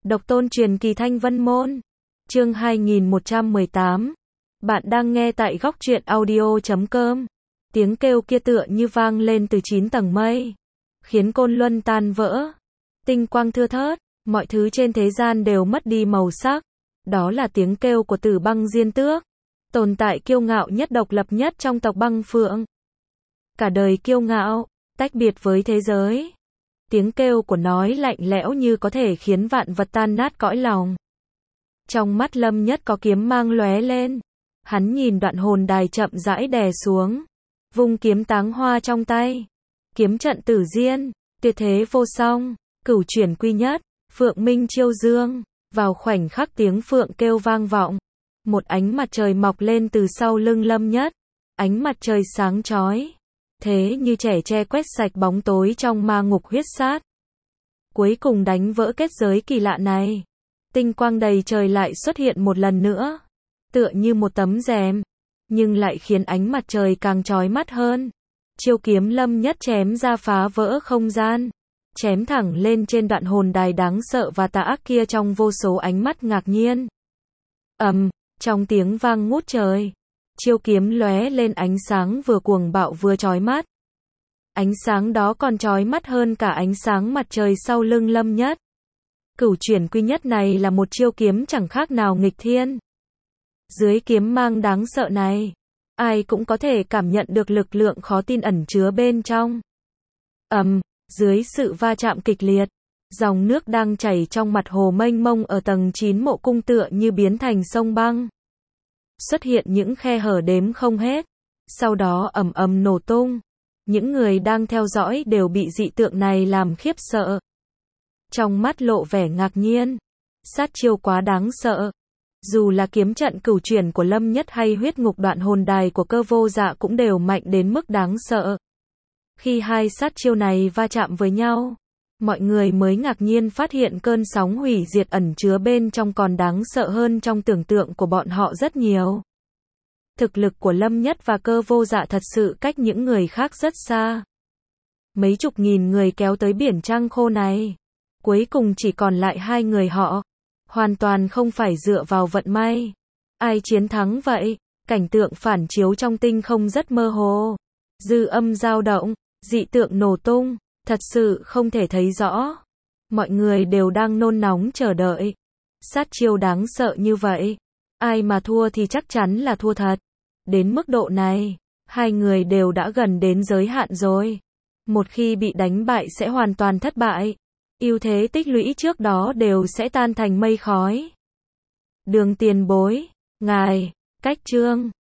Độc tôn truyền kỳ Thanh Vân Môn. Chương 2118. Bạn đang nghe tại góc truyện audio.com. Tiếng kêu kia tựa như vang lên từ 9 tầng mây, khiến côn luân tan vỡ. Tinh quang thưa thớt, mọi thứ trên thế gian đều mất đi màu sắc. Đó là tiếng kêu của Tử Băng Diên Tước, tồn tại kiêu ngạo nhất, độc lập nhất trong tộc Băng Phượng. Cả đời kiêu ngạo, tách biệt với thế giới. Tiếng kêu của nó lạnh lẽo như có thể khiến vạn vật tan nát cõi lòng. Trong mắt Lâm Nhất có kiếm mang lóe lên. Hắn nhìn đoạn hồn đài chậm rãi đè xuống, vung kiếm táng hoa trong tay. Kiếm trận Tử Diên, tuyệt thế vô song, cửu chuyển quy nhất, Phượng Minh chiêu dương. Vào khoảnh khắc tiếng phượng kêu vang vọng, một ánh mặt trời mọc lên từ sau lưng Lâm Nhất. Ánh mặt trời sáng chói, thế như trẻ tre quét sạch bóng tối trong ma ngục huyết sát. Cuối cùng đánh vỡ kết giới kỳ lạ này. Tinh quang đầy trời lại xuất hiện một lần nữa, tựa như một tấm rèm, nhưng lại khiến ánh mặt trời càng chói mắt hơn. Chiêu kiếm Lâm Nhất chém ra phá vỡ không gian, chém thẳng lên trên đoạn hồn đài đáng sợ và tà ác kia trong vô số ánh mắt ngạc nhiên. Trong tiếng vang ngút trời, chiêu kiếm lóe lên ánh sáng vừa cuồng bạo vừa chói mắt. Ánh sáng đó còn chói mắt hơn cả ánh sáng mặt trời sau lưng Lâm Nhất. Cửu chuyển quy nhất này là một chiêu kiếm chẳng khác nào nghịch thiên. Dưới kiếm mang đáng sợ này, ai cũng có thể cảm nhận được lực lượng khó tin ẩn chứa bên trong. Dưới sự va chạm kịch liệt, dòng nước đang chảy trong mặt hồ mênh mông ở tầng 9 mộ cung tựa như biến thành sông băng. Xuất hiện những khe hở đếm không hết, sau đó ầm ầm nổ tung. Những người đang theo dõi đều bị dị tượng này làm khiếp sợ. Trong mắt lộ vẻ ngạc nhiên, sát chiêu quá đáng sợ. Dù là kiếm trận cửu chuyển của Lâm Nhất hay huyết ngục đoạn hồn đài của Cơ Vô Dạ cũng đều mạnh đến mức đáng sợ. Khi hai sát chiêu này va chạm với nhau, mọi người mới ngạc nhiên phát hiện cơn sóng hủy diệt ẩn chứa bên trong còn đáng sợ hơn trong tưởng tượng của bọn họ rất nhiều. Thực lực của Lâm Nhất và Cơ Vô Dạ thật sự cách những người khác rất xa. Mấy chục nghìn người kéo tới biển trăng khô này, cuối cùng chỉ còn lại hai người họ. Hoàn toàn không phải dựa vào vận may. Ai chiến thắng vậy? Cảnh tượng phản chiếu trong tinh không rất mơ hồ. Dư âm dao động, dị tượng nổ tung, thật sự không thể thấy rõ. Mọi người đều đang nôn nóng chờ đợi. Sát chiêu đáng sợ như vậy, ai mà thua thì chắc chắn là thua thật. Đến mức độ này, hai người đều đã gần đến giới hạn rồi. Một khi bị đánh bại sẽ hoàn toàn thất bại. Ưu thế tích lũy trước đó đều sẽ tan thành mây khói. Đường tiền bối, ngài, cách chương.